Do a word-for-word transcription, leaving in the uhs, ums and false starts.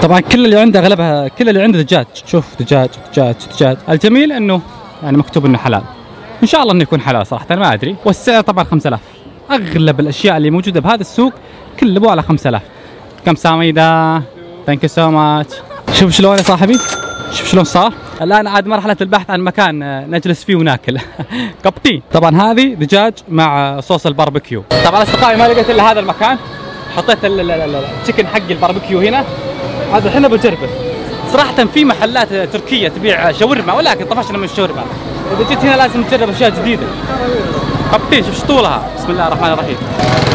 طبعا كل اللي عنده اغلبها كل اللي عنده دجاج. شوف دجاج دجاج دجاج. الجميل انه يعني مكتوب انه حلال، ان شاء الله انه يكون حلال صراحه انا ما ادري. والسعر طبعا خمسة آلاف. اغلب الاشياء اللي موجوده بهذا السوق كله ابو على خمسة آلاف. كم ساميدا؟ ثانك يو سو ماتش. شوف شلون يا صاحبي، شوف شلون صار. الان عاد مرحله البحث عن مكان نجلس فيه وناكل. كبتي. طبعا هذه دجاج مع صوص الباربيكيو. طبعا اصدقائي ما لقيت الا هذا المكان، حطيت التشيكن حق الباربيكيو هنا. هذا الحين بجربه. صراحه في محلات تركيه تبيع شاورما ولكن طفشنا من الشاورما. اذا جيت هنا لازم تجرب اشياء جديده. كبتي. شوف طولها. بسم الله الرحمن الرحيم.